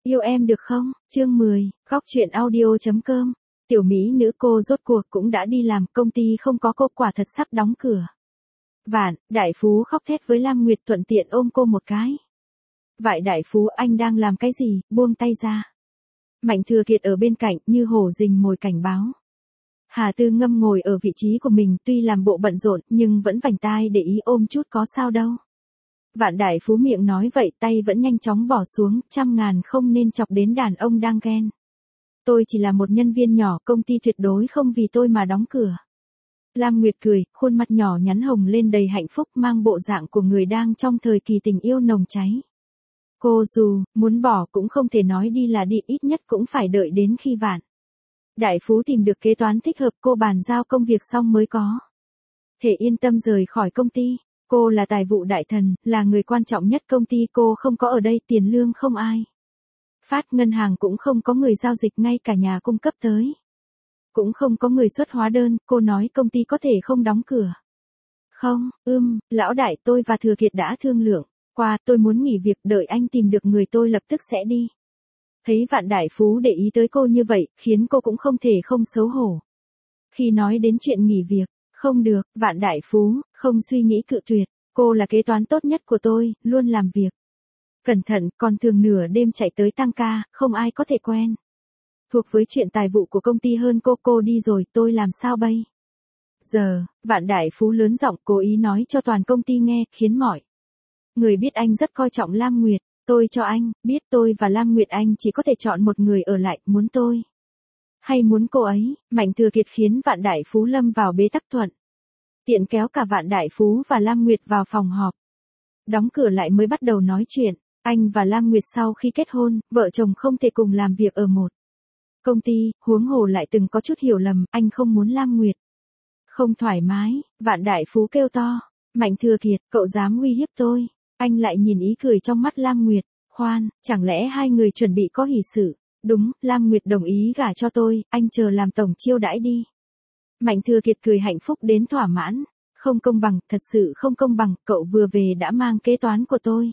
Yêu em được không? Chương 10, Góc truyện audio.com. Tiểu mỹ nữ cô rốt cuộc cũng đã đi làm, công ty không có cô, quả thật sắp đóng cửa. Vạn Đại Phú khóc thét với Lam Nguyệt, thuận tiện ôm cô một cái. Vải Đại Phú, anh đang làm cái gì, buông tay ra. Mạnh Thừa Kiệt ở bên cạnh như hổ rình mồi cảnh báo. Hà Tư Ngâm ngồi ở vị trí của mình, tuy làm bộ bận rộn nhưng vẫn vành tai để ý, ôm chút có sao đâu. Vạn Đại Phú miệng nói vậy, tay vẫn nhanh chóng bỏ xuống, 100.000 không nên chọc đến đàn ông đang ghen. Tôi chỉ là một nhân viên nhỏ, công ty tuyệt đối không vì tôi mà đóng cửa. Lam Nguyệt cười, khuôn mặt nhỏ nhắn hồng lên đầy hạnh phúc, mang bộ dạng của người đang trong thời kỳ tình yêu nồng cháy. Cô dù muốn bỏ cũng không thể nói đi là đi, ít nhất cũng phải đợi đến khi Vạn Đại Phú tìm được kế toán thích hợp, cô bàn giao công việc xong mới có thể yên tâm rời khỏi công ty. Cô là tài vụ đại thần, là người quan trọng nhất công ty, cô không có ở đây, tiền lương không ai phát, ngân hàng cũng không có người giao dịch, ngay cả nhà cung cấp tới cũng không có người xuất hóa đơn, cô nói công ty có thể không đóng cửa. Không, lão đại, tôi và Thừa Kiệt đã thương lượng qua, tôi muốn nghỉ việc, đợi anh tìm được người tôi lập tức sẽ đi. Thấy Vạn Đại Phú để ý tới cô như vậy, khiến cô cũng không thể không xấu hổ. Khi nói đến chuyện nghỉ việc, không được, Vạn Đại Phú không suy nghĩ cự tuyệt, cô là kế toán tốt nhất của tôi, luôn làm việc cẩn thận, còn thường nửa đêm chạy tới tăng ca, không ai có thể quen thuộc với chuyện tài vụ của công ty hơn cô đi rồi, tôi làm sao bây giờ? Vạn Đại Phú lớn giọng cố ý nói cho toàn công ty nghe, khiến mọi người biết anh rất coi trọng Lam Nguyệt. Tôi cho anh biết, tôi và Lam Nguyệt anh chỉ có thể chọn một người ở lại, muốn tôi hay muốn cô ấy. Mạnh Thừa Kiệt khiến Vạn Đại Phú lâm vào bế tắc, thuận tiện kéo cả Vạn Đại Phú và Lam Nguyệt vào phòng họp. Đóng cửa lại mới bắt đầu nói chuyện. Anh và Lam Nguyệt sau khi kết hôn, vợ chồng không thể cùng làm việc ở một công ty, huống hồ lại từng có chút hiểu lầm, anh không muốn Lam Nguyệt không thoải mái. Vạn Đại Phú kêu to, Mạnh Thừa Kiệt, cậu dám uy hiếp tôi? Anh lại nhìn ý cười trong mắt Lam Nguyệt, khoan, chẳng lẽ hai người chuẩn bị có hỷ sự? Đúng, Lam Nguyệt đồng ý gả cho tôi, anh chờ làm tổng chiêu đãi đi. Mạnh Thừa Kiệt cười hạnh phúc đến thỏa mãn. Không công bằng, thật sự không công bằng, cậu vừa về đã mang kế toán của tôi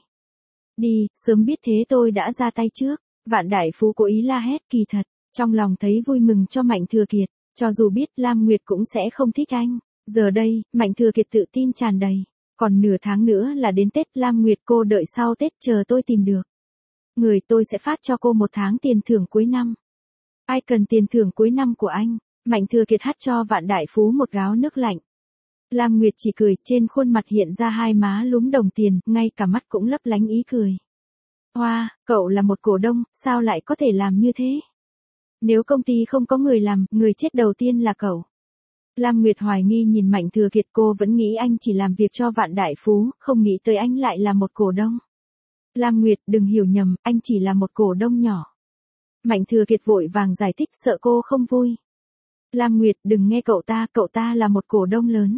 đi, sớm biết thế tôi đã ra tay trước. Vạn Đại Phú cố ý la hét, kỳ thật trong lòng thấy vui mừng cho Mạnh Thừa Kiệt, cho dù biết Lam Nguyệt cũng sẽ không thích anh. Giờ đây, Mạnh Thừa Kiệt tự tin tràn đầy. Còn nửa tháng nữa là đến Tết, Lam Nguyệt cô đợi sau Tết, chờ tôi tìm được người, tôi sẽ phát cho cô 1 tháng tiền thưởng cuối năm. Ai cần tiền thưởng cuối năm của anh? Mạnh Thừa Kiệt hắt cho Vạn Đại Phú một gáo nước lạnh. Lam Nguyệt chỉ cười, trên khuôn mặt hiện ra hai má lúm đồng tiền, ngay cả mắt cũng lấp lánh ý cười. Hoa, cậu là một cổ đông, sao lại có thể làm như thế? Nếu công ty không có người làm, người chết đầu tiên là cậu. Lam Nguyệt hoài nghi nhìn Mạnh Thừa Kiệt, cô vẫn nghĩ anh chỉ làm việc cho Vạn Đại Phú, không nghĩ tới anh lại là một cổ đông. Lam Nguyệt, đừng hiểu nhầm, anh chỉ là một cổ đông nhỏ. Mạnh Thừa Kiệt vội vàng giải thích, sợ cô không vui. Lam Nguyệt, đừng nghe cậu ta là một cổ đông lớn.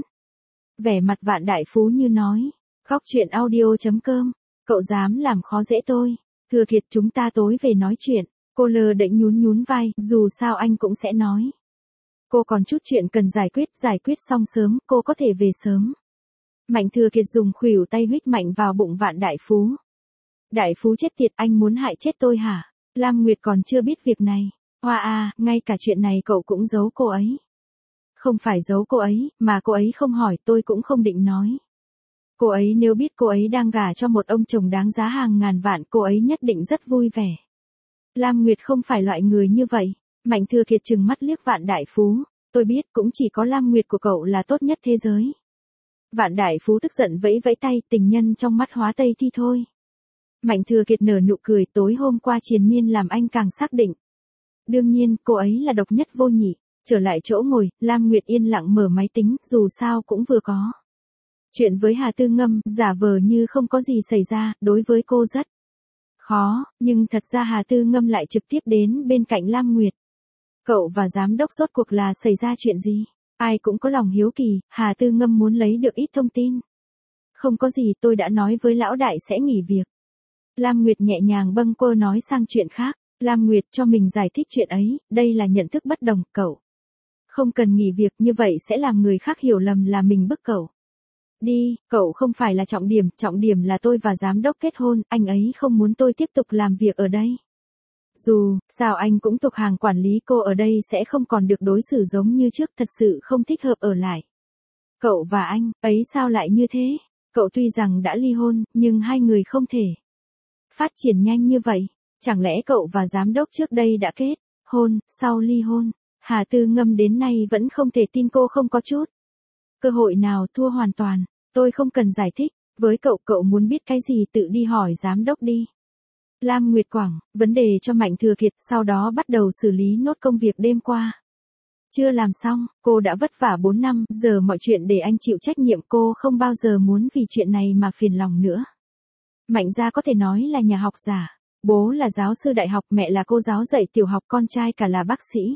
Vẻ mặt Vạn Đại Phú như nói, Góc truyện audio.com, cậu dám làm khó dễ tôi. Thừa Kiệt, chúng ta tối về nói chuyện. Cô lơ đễnh nhún vai, dù sao anh cũng sẽ nói. Cô còn chút chuyện cần giải quyết xong sớm, cô có thể về sớm. Mạnh Thừa Kiệt dùng khuỷu tay huých mạnh vào bụng Vạn Đại Phú. Đại Phú chết tiệt, anh muốn hại chết tôi hả? Lam Nguyệt còn chưa biết việc này. Hoa à, ngay cả chuyện này cậu cũng giấu cô ấy. Không phải giấu cô ấy, mà cô ấy không hỏi, tôi cũng không định nói. Cô ấy nếu biết cô ấy đang gả cho một ông chồng đáng giá hàng ngàn vạn, cô ấy nhất định rất vui vẻ. Lam Nguyệt không phải loại người như vậy. Mạnh Thừa Kiệt trừng mắt liếc Vạn Đại Phú. Tôi biết, cũng chỉ có Lam Nguyệt của cậu là tốt nhất thế giới. Vạn Đại Phú tức giận vẫy vẫy tay, tình nhân trong mắt hóa tây thi thôi. Mạnh Thừa Kiệt nở nụ cười, tối hôm qua triền miên làm anh càng xác định. Đương nhiên, cô ấy là độc nhất vô nhị. Trở lại chỗ ngồi, Lam Nguyệt yên lặng mở máy tính, dù sao cũng vừa có chuyện với Hà Tư Ngâm, giả vờ như không có gì xảy ra, đối với cô rất khó, nhưng thật ra Hà Tư Ngâm lại trực tiếp đến bên cạnh Lam Nguyệt. Cậu và giám đốc rốt cuộc là xảy ra chuyện gì? Ai cũng có lòng hiếu kỳ, Hà Tư Ngâm muốn lấy được ít thông tin. Không có gì, tôi đã nói với lão đại sẽ nghỉ việc. Lam Nguyệt nhẹ nhàng bâng quơ nói sang chuyện khác. Lam Nguyệt cho mình giải thích chuyện ấy, đây là nhận thức bất đồng, cậu không cần nghỉ việc, như vậy sẽ làm người khác hiểu lầm là mình bức cậu đi, cậu không phải là trọng điểm là tôi và giám đốc kết hôn, anh ấy không muốn tôi tiếp tục làm việc ở đây. Dù sao anh cũng thuộc hàng quản lý, cô ở đây sẽ không còn được đối xử giống như trước, thật sự không thích hợp ở lại. Cậu và anh ấy sao lại như thế? Cậu tuy rằng đã ly hôn, nhưng hai người không thể phát triển nhanh như vậy. Chẳng lẽ cậu và giám đốc trước đây đã kết hôn, sau ly hôn? Hà Tư Ngâm đến nay vẫn không thể tin cô không có chút cơ hội nào, thua hoàn toàn. Tôi không cần giải thích, với cậu, cậu muốn biết cái gì tự đi hỏi giám đốc đi. Lam Nguyệt quẳng vấn đề cho Mạnh Thừa Kiệt, sau đó bắt đầu xử lý nốt công việc đêm qua. Chưa làm xong, cô đã vất vả 4 năm, giờ mọi chuyện để anh chịu trách nhiệm, cô không bao giờ muốn vì chuyện này mà phiền lòng nữa. Mạnh gia có thể nói là nhà học giả, bố là giáo sư đại học, mẹ là cô giáo dạy tiểu học, con trai cả là bác sĩ.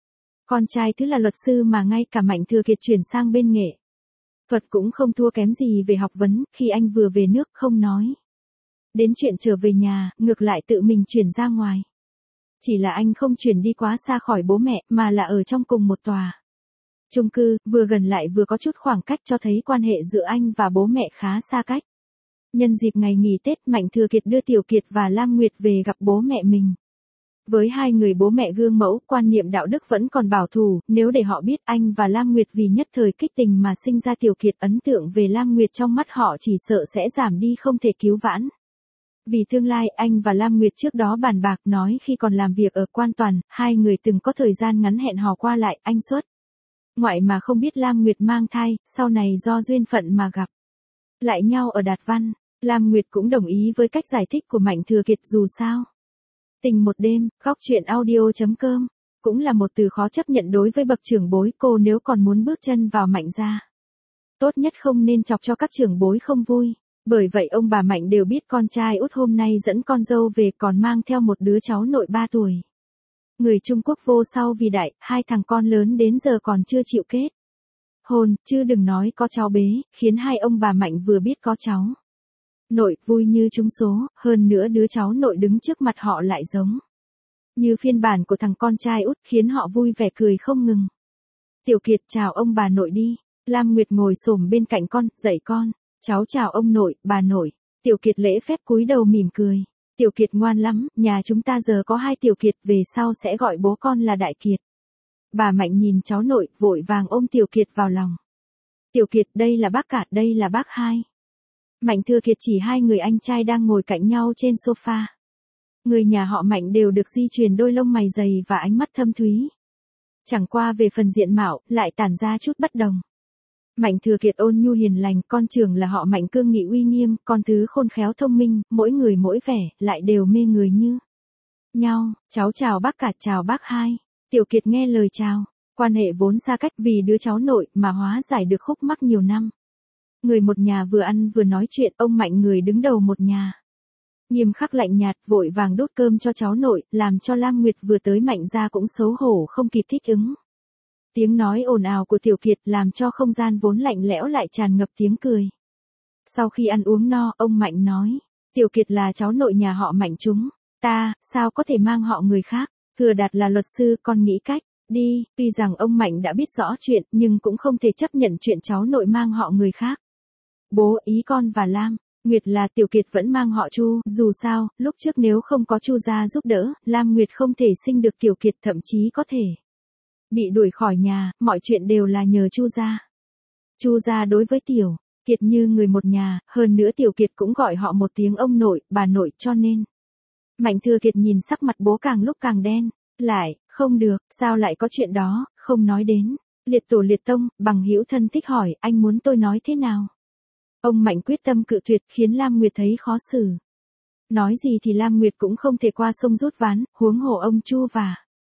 Con trai thứ là luật sư, mà ngay cả Mạnh Thừa Kiệt chuyển sang bên nghệ thuật cũng không thua kém gì về học vấn. Khi anh vừa về nước không nói đến chuyện trở về nhà, ngược lại tự mình chuyển ra ngoài. Chỉ là anh không chuyển đi quá xa khỏi bố mẹ, mà là ở trong cùng một tòa chung cư, vừa gần lại vừa có chút khoảng cách, cho thấy quan hệ giữa anh và bố mẹ khá xa cách. Nhân dịp ngày nghỉ Tết, Mạnh Thừa Kiệt đưa Tiểu Kiệt và Lam Nguyệt về gặp bố mẹ mình. Với hai người bố mẹ gương mẫu, quan niệm đạo đức vẫn còn bảo thủ, nếu để họ biết anh và Lam Nguyệt vì nhất thời kích tình mà sinh ra Tiểu Kiệt, ấn tượng về Lam Nguyệt trong mắt họ chỉ sợ sẽ giảm đi không thể cứu vãn. Vì tương lai, anh và Lam Nguyệt trước đó bàn bạc, nói khi còn làm việc ở Quan Toàn, hai người từng có thời gian ngắn hẹn hò qua lại, anh xuất ngoại mà không biết Lam Nguyệt mang thai, sau này do duyên phận mà gặp lại nhau ở Đạt Văn. Lam Nguyệt cũng đồng ý với cách giải thích của Mạnh Thừa Kiệt, dù sao tình một đêm. Góc truyện audio.com cũng là một từ khó chấp nhận đối với bậc trưởng bối. Cô nếu còn muốn bước chân vào Mạnh gia, tốt nhất không nên chọc cho các trưởng bối không vui. Bởi vậy ông bà Mạnh đều biết con trai út hôm nay dẫn con dâu về, còn mang theo một đứa cháu nội 3 tuổi. Người Trung Quốc vô sau vì đại, hai thằng con lớn đến giờ còn chưa chịu kết hôn, chứ đừng nói có cháu bế, khiến hai ông bà Mạnh vừa biết có cháu nội, vui như trúng số, hơn nữa đứa cháu nội đứng trước mặt họ lại giống như phiên bản của thằng con trai út, khiến họ vui vẻ cười không ngừng. Tiểu Kiệt, chào ông bà nội đi. Lam Nguyệt ngồi xổm bên cạnh con, dạy con. Cháu chào ông nội, bà nội. Tiểu Kiệt lễ phép cúi đầu mỉm cười. Tiểu Kiệt ngoan lắm, nhà chúng ta giờ có 2 Tiểu Kiệt, về sau sẽ gọi bố con là Đại Kiệt. Bà Mạnh nhìn cháu nội, vội vàng ôm Tiểu Kiệt vào lòng. Tiểu Kiệt, đây là bác cả, đây là bác hai. Mạnh Thừa Kiệt chỉ hai người anh trai đang ngồi cạnh nhau trên sofa. Người nhà họ Mạnh đều được di truyền đôi lông mày dày và ánh mắt thâm thúy. Chẳng qua về phần diện mạo, lại tản ra chút bất đồng. Mạnh Thừa Kiệt ôn nhu hiền lành, con trưởng là họ Mạnh cương nghị uy nghiêm, con thứ khôn khéo thông minh, mỗi người mỗi vẻ, lại đều mê người như nhau. Cháu chào bác cả, chào bác hai. Tiểu Kiệt nghe lời chào. Quan hệ vốn xa cách vì đứa cháu nội mà hóa giải được khúc mắc nhiều năm. Người một nhà vừa ăn vừa nói chuyện, ông Mạnh người đứng đầu một nhà nghiêm khắc lạnh nhạt, vội vàng đốt cơm cho cháu nội, làm cho Lam Nguyệt vừa tới Mạnh gia cũng xấu hổ không kịp thích ứng. Tiếng nói ồn ào của Tiểu Kiệt làm cho không gian vốn lạnh lẽo lại tràn ngập tiếng cười. Sau khi ăn uống no, ông Mạnh nói, Tiểu Kiệt là cháu nội nhà họ Mạnh chúng ta, sao có thể mang họ người khác. Thừa Đạt là luật sư, con nghĩ cách đi. Tuy rằng ông Mạnh đã biết rõ chuyện, nhưng cũng không thể chấp nhận chuyện cháu nội mang họ người khác. Bố, ý con và Lam Nguyệt là Tiểu Kiệt vẫn mang họ Chu, dù sao, lúc trước nếu không có Chu gia giúp đỡ, Lam Nguyệt không thể sinh được Tiểu Kiệt, thậm chí có thể bị đuổi khỏi nhà, mọi chuyện đều là nhờ Chu gia. Chu gia đối với Tiểu Kiệt như người một nhà, hơn nữa Tiểu Kiệt cũng gọi họ một tiếng ông nội, bà nội, cho nên Mạnh Thừa Kiệt nhìn sắc mặt bố càng lúc càng đen lại. Không được, sao lại có chuyện đó, không nói đến liệt tổ liệt tông. Bằng hữu thân thích hỏi, anh muốn tôi nói thế nào? Ông Mạnh quyết tâm cự tuyệt, khiến Lam Nguyệt thấy khó xử. Nói gì thì Lam Nguyệt cũng không thể qua sông rút ván, huống hồ ông Chu và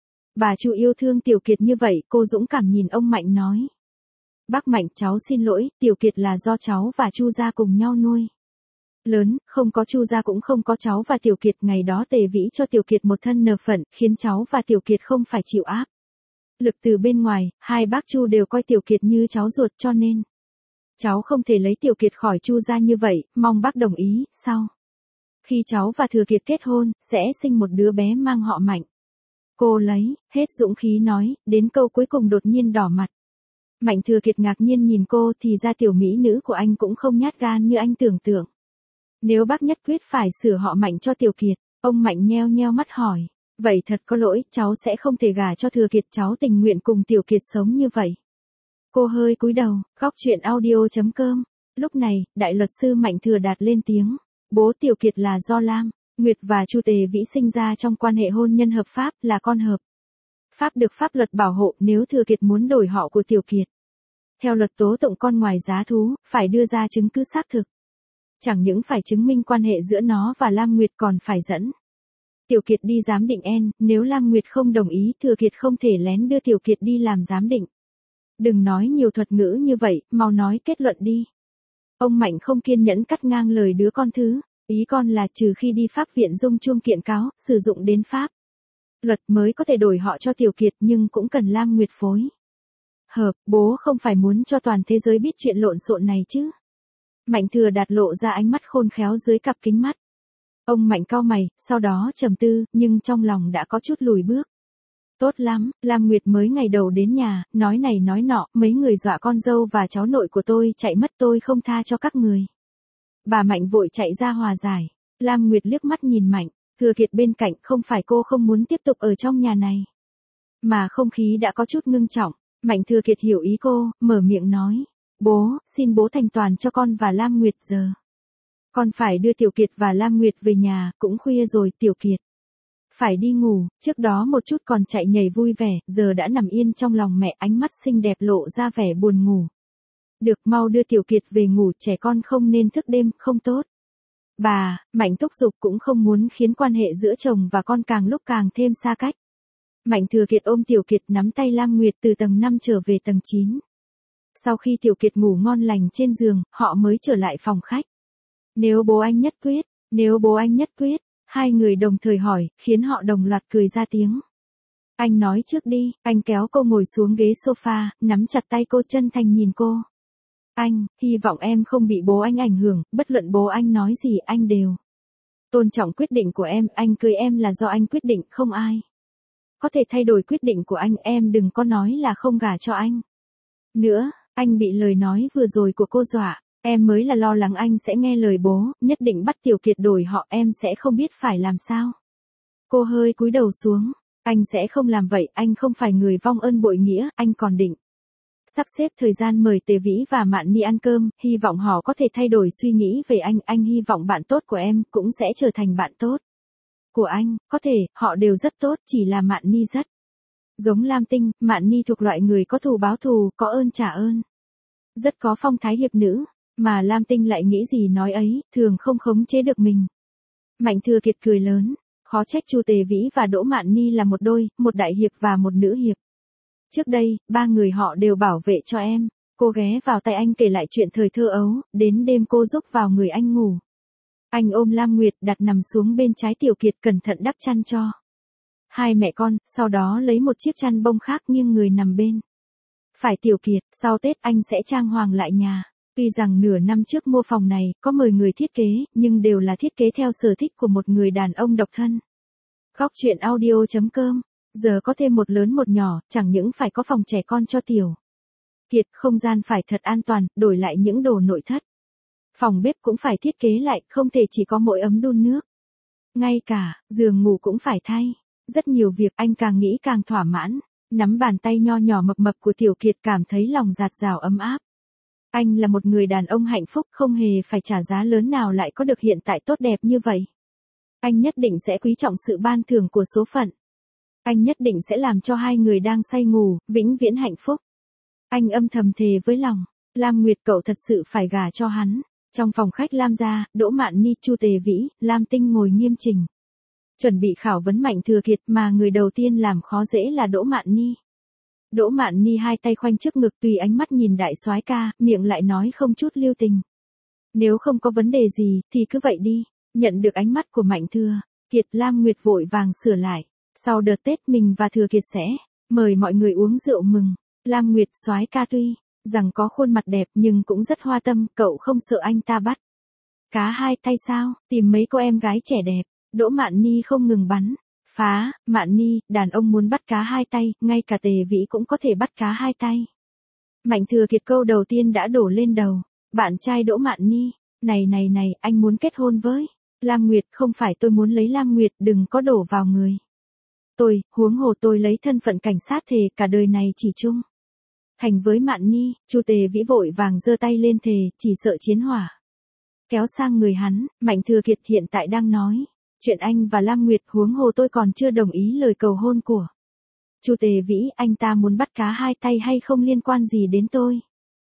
bà Chu yêu thương Tiểu Kiệt như vậy. Cô dũng cảm nhìn ông Mạnh nói, bác Mạnh, cháu xin lỗi, Tiểu Kiệt là do cháu và Chu gia cùng nhau nuôi lớn, không có Chu gia cũng không có cháu và Tiểu Kiệt. Ngày đó Tề Vĩ cho Tiểu Kiệt một thân nờ phận, khiến cháu và Tiểu Kiệt không phải chịu áp lực từ bên ngoài. Hai bác Chu đều coi Tiểu Kiệt như cháu ruột, cho nên cháu không thể lấy Tiểu Kiệt khỏi Chu gia như vậy, mong bác đồng ý. Sau khi cháu và Thừa Kiệt kết hôn, sẽ sinh một đứa bé mang họ Mạnh. Cô lấy hết dũng khí nói, đến câu cuối cùng đột nhiên đỏ mặt. Mạnh Thừa Kiệt ngạc nhiên nhìn cô, thì ra tiểu mỹ nữ của anh cũng không nhát gan như anh tưởng tượng. Nếu bác nhất quyết phải sửa họ Mạnh cho Tiểu Kiệt, ông Mạnh nheo nheo mắt hỏi, Vậy thật có lỗi, cháu sẽ không thể gả cho Thừa Kiệt, cháu tình nguyện cùng Tiểu Kiệt sống như vậy. Cô hơi cúi đầu, góc chuyện audio.com. Lúc này, đại luật sư Mạnh Thừa Đạt lên tiếng. Bố Tiểu Kiệt là do Lam Nguyệt và Chu Tề Vĩ sinh ra trong quan hệ hôn nhân hợp pháp, là con hợp pháp được pháp luật bảo hộ. Nếu Thừa Kiệt muốn đổi họ của Tiểu Kiệt, theo luật tố tụng con ngoài giá thú, phải đưa ra chứng cứ xác thực. Chẳng những phải chứng minh quan hệ giữa nó và Lam Nguyệt, còn phải dẫn Tiểu Kiệt đi giám định N, nếu Lam Nguyệt không đồng ý, Thừa Kiệt không thể lén đưa Tiểu Kiệt đi làm giám định. Đừng nói nhiều thuật ngữ như vậy, mau nói kết luận đi. Ông Mạnh không kiên nhẫn cắt ngang lời đứa con thứ. Ý con là trừ khi đi pháp viện dung chuông kiện cáo, sử dụng đến pháp luật mới có thể đổi họ cho Tiểu Kiệt, nhưng cũng cần Lam Nguyệt phối hợp. Bố không phải muốn cho toàn thế giới biết chuyện lộn xộn này chứ? Mạnh Thừa Đạt lộ ra ánh mắt khôn khéo dưới cặp kính mắt. Ông Mạnh cau mày, sau đó trầm tư, nhưng trong lòng đã có chút lùi bước. Tốt lắm, Lam Nguyệt mới ngày đầu đến nhà, nói này nói nọ, mấy người dọa con dâu và cháu nội của tôi chạy mất, tôi không tha cho các người. Bà Mạnh vội chạy ra hòa giải. Lam Nguyệt liếc mắt nhìn Mạnh Thừa Kiệt bên cạnh, không phải cô không muốn tiếp tục ở trong nhà này, mà không khí đã có chút ngưng trọng. Mạnh Thừa Kiệt hiểu ý cô, mở miệng nói. Bố, xin bố thành toàn cho con và Lam Nguyệt giờ. Con phải đưa Tiểu Kiệt và Lam Nguyệt về nhà, cũng khuya rồi, Tiểu Kiệt phải đi ngủ, trước đó một chút còn chạy nhảy vui vẻ, giờ đã nằm yên trong lòng mẹ, ánh mắt xinh đẹp lộ ra vẻ buồn ngủ. Được, mau đưa Tiểu Kiệt về ngủ, trẻ con không nên thức đêm, không tốt. Bà, Mạnh thúc giục, cũng không muốn khiến quan hệ giữa chồng và con càng lúc càng thêm xa cách. Mạnh Thừa Kiệt ôm Tiểu Kiệt, nắm tay Lam Nguyệt từ tầng 5 trở về tầng 9. Sau khi Tiểu Kiệt ngủ ngon lành trên giường, họ mới trở lại phòng khách. Nếu bố anh nhất quyết, hai người đồng thời hỏi, khiến họ đồng loạt cười ra tiếng. Anh nói trước đi, anh kéo cô ngồi xuống ghế sofa, nắm chặt tay cô, chân thành nhìn cô. Anh, hy vọng em không bị bố anh ảnh hưởng, bất luận bố anh nói gì anh đều tôn trọng quyết định của em, anh cưới em là do anh quyết định, không ai có thể thay đổi quyết định của anh, em đừng có nói là không gả cho anh nữa. Anh bị lời nói vừa rồi của cô dọa, em mới là lo lắng anh sẽ nghe lời bố, nhất định bắt Tiểu Kiệt đổi họ, em sẽ không biết phải làm sao. Cô hơi cúi đầu xuống, anh sẽ không làm vậy, anh không phải người vong ơn bội nghĩa, anh còn định sắp xếp thời gian mời Tề Vĩ và Mạn Ni ăn cơm, hy vọng họ có thể thay đổi suy nghĩ về anh hy vọng bạn tốt của em cũng sẽ trở thành bạn tốt của anh, có thể, họ đều rất tốt, chỉ là Mạn Ni rất giống Lam Tinh, Mạn Ni thuộc loại người có thù báo thù, có ơn trả ơn, rất có phong thái hiệp nữ, mà Lam Tinh lại nghĩ gì nói ấy, thường không khống chế được mình. Mạnh Thừa Kiệt cười lớn, khó trách Chu Tề Vĩ và Đỗ Mạn Ni là một đôi, một đại hiệp và một nữ hiệp. Trước đây, ba người họ đều bảo vệ cho em. Cô ghé vào tay anh kể lại chuyện thời thơ ấu, đến đêm cô rúc vào người anh ngủ. Anh ôm Lam Nguyệt đặt nằm xuống bên trái Tiểu Kiệt, cẩn thận đắp chăn cho hai mẹ con, sau đó lấy một chiếc chăn bông khác nghiêng người nằm bên phải Tiểu Kiệt. Sau Tết anh sẽ trang hoàng lại nhà. Tuy rằng nửa năm trước mua phòng này, có mời người thiết kế, nhưng đều là thiết kế theo sở thích của một người đàn ông độc thân. Góc chuyện audio.com. Giờ có thêm một lớn một nhỏ, chẳng những phải có phòng trẻ con cho Tiểu Kiệt, không gian phải thật an toàn, đổi lại những đồ nội thất. Phòng bếp cũng phải thiết kế lại, không thể chỉ có mỗi ấm đun nước. Ngay cả, giường ngủ cũng phải thay. Rất nhiều việc, anh càng nghĩ càng thỏa mãn. Nắm bàn tay nho nhỏ mập mập của Tiểu Kiệt, cảm thấy lòng dạt dào ấm áp. Anh là một người đàn ông hạnh phúc, không hề phải trả giá lớn nào lại có được hiện tại tốt đẹp như vậy. Anh nhất định sẽ quý trọng sự ban thưởng của số phận. Anh nhất định sẽ làm cho hai người đang say ngủ, vĩnh viễn hạnh phúc. Anh âm thầm thề với lòng, Lam Nguyệt cậu thật sự phải gả cho hắn. Trong phòng khách Lam gia, Đỗ Mạn Ni, Chu Tề Vĩ, Lam Tinh ngồi nghiêm chỉnh. Chuẩn bị khảo vấn Mạnh Thừa Kiệt, mà người đầu tiên làm khó dễ là Đỗ Mạn Ni. Đỗ Mạn Ni hai tay khoanh trước ngực, tùy ánh mắt nhìn đại soái ca, miệng lại nói không chút lưu tình. Nếu không có vấn đề gì, thì cứ vậy đi. Nhận được ánh mắt của Mạnh Thừa Kiệt, Lam Nguyệt vội vàng sửa lại. Sau đợt Tết mình và Thừa Kiệt sẽ mời mọi người uống rượu mừng. Lam Nguyệt, soái ca tuy rằng có khuôn mặt đẹp nhưng cũng rất hoa tâm, cậu không sợ anh ta bắt cá hai tay sao? Tìm mấy cô em gái trẻ đẹp. Đỗ Mạn Ni không ngừng bắn phá. Mạn Ni, đàn ông muốn bắt cá hai tay, ngay cả Tề Vĩ cũng có thể bắt cá hai tay. Mạnh Thừa Kiệt câu đầu tiên đã đổ lên đầu bạn trai Đỗ Mạn Ni. Này, anh muốn kết hôn với Lam Nguyệt, không phải tôi muốn lấy Lam Nguyệt, đừng có đổ vào người huống hồ tôi lấy thân phận cảnh sát thề cả đời này chỉ chung thành với Mạn Nhi. Chu Tề Vĩ vội vàng giơ tay lên thề, chỉ sợ chiến hỏa. Kéo sang người hắn, Mạnh Thừa Kiệt hiện tại đang nói chuyện anh và Lam Nguyệt, huống hồ tôi còn chưa đồng ý lời cầu hôn của Chu Tề Vĩ, anh ta muốn bắt cá hai tay hay không liên quan gì đến tôi.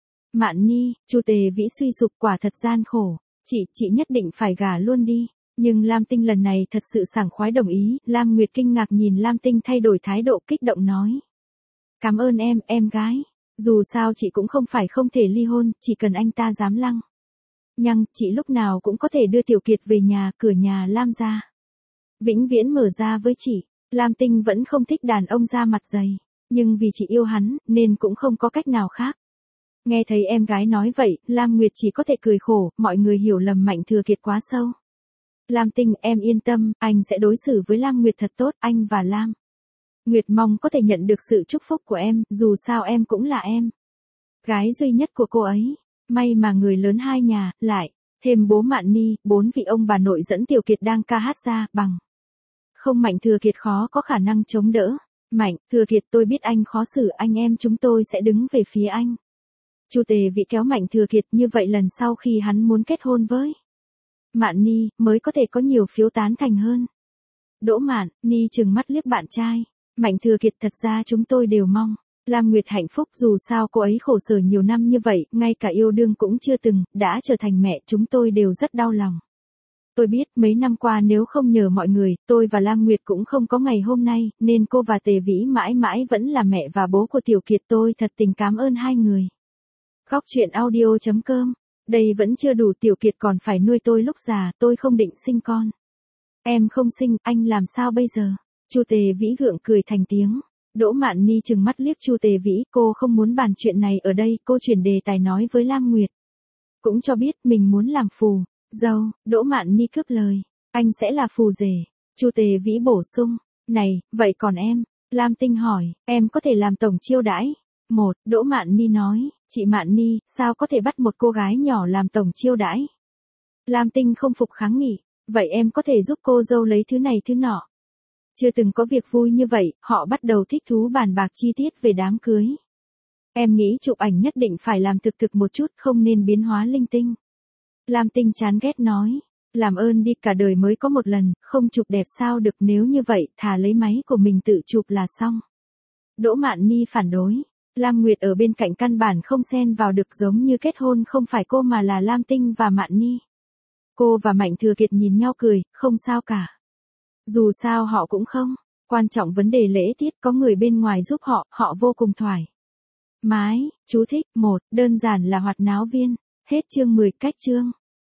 Mạn Nhi, Chu Tề Vĩ suy sụp, quả thật gian khổ. Chị nhất định phải gả luôn đi. Nhưng Lam Tinh lần này thật sự sảng khoái đồng ý. Lam Nguyệt kinh ngạc nhìn Lam Tinh thay đổi thái độ, kích động nói. Cảm ơn em gái. Dù sao chị cũng không phải không thể ly hôn, chỉ cần anh ta dám lăng nhăng, chị lúc nào cũng có thể đưa Tiểu Kiệt về nhà, cửa nhà Lam gia vĩnh viễn mở ra với chị. Lam Tinh vẫn không thích đàn ông da mặt dày, nhưng vì chị yêu hắn, nên cũng không có cách nào khác. Nghe thấy em gái nói vậy, Lam Nguyệt chỉ có thể cười khổ, mọi người hiểu lầm Mạnh Thừa Kiệt quá sâu. Lam Tinh, em yên tâm, anh sẽ đối xử với Lam Nguyệt thật tốt, anh và Lam Nguyệt mong có thể nhận được sự chúc phúc của em, dù sao em cũng là em gái duy nhất của cô ấy. May mà người lớn hai nhà, lại thêm bố Mạn Ni, 4 vị ông bà nội dẫn Tiểu Kiệt đang ca hát ra, bằng không Mạnh Thừa Kiệt khó có khả năng chống đỡ. Mạnh Thừa Kiệt, tôi biết anh khó xử, anh em chúng tôi sẽ đứng về phía anh. Chu Tề Vĩ kéo Mạnh Thừa Kiệt, như vậy lần sau khi hắn muốn kết hôn với Mạn Ni, mới có thể có nhiều phiếu tán thành hơn. Đỗ Mạn Ni trừng mắt liếc bạn trai. Mạnh Thừa Kiệt, thật ra chúng tôi đều mong Lam Nguyệt hạnh phúc, dù sao cô ấy khổ sở nhiều năm như vậy, ngay cả yêu đương cũng chưa từng, đã trở thành mẹ, chúng tôi đều rất đau lòng. Tôi biết mấy năm qua nếu không nhờ mọi người, tôi và Lam Nguyệt cũng không có ngày hôm nay, nên cô và Tề Vĩ mãi mãi vẫn là mẹ và bố của Tiểu Kiệt, tôi thật tình cảm ơn hai người. Góc truyện audio.com. Đây vẫn chưa đủ, Tiểu Kiệt còn phải nuôi tôi lúc già, tôi không định sinh con. Em không sinh, anh làm sao bây giờ? Chu Tề Vĩ gượng cười thành tiếng. Đỗ Mạn Ni trừng mắt liếc Chu Tề Vĩ, cô không muốn bàn chuyện này ở đây, cô chuyển đề tài nói với Lam Nguyệt. Cũng cho biết mình muốn làm phù dâu. Đỗ Mạn Ni cướp lời. Anh sẽ là phù rể. Chu Tề Vĩ bổ sung. Này, vậy còn em? Lam Tinh hỏi, em có thể làm tổng chiêu đãi. Đỗ Mạn Ni nói, chị Mạn Ni, sao có thể bắt một cô gái nhỏ làm tổng chiêu đãi? Lam Tinh không phục kháng nghị, vậy em có thể giúp cô dâu lấy thứ này thứ nọ. Chưa từng có việc vui như vậy, họ bắt đầu thích thú bàn bạc chi tiết về đám cưới. Em nghĩ chụp ảnh nhất định phải làm thực một chút, không nên biến hóa linh tinh. Lam Tinh chán ghét nói, làm ơn đi, cả đời mới có một lần, không chụp đẹp sao được, nếu như vậy, thà lấy máy của mình tự chụp là xong. Đỗ Mạn Ni phản đối. Lam Nguyệt ở bên cạnh căn bản không xen vào được, giống như kết hôn không phải cô mà là Lam Tinh và Mạn Ni. Cô và Mạnh Thừa Kiệt nhìn nhau cười, không sao cả. Dù sao họ cũng không quan trọng vấn đề lễ tiết, có người bên ngoài giúp họ, họ vô cùng thoải mái. Chú thích, đơn giản là hoạt náo viên. Hết chương 10, cách chương.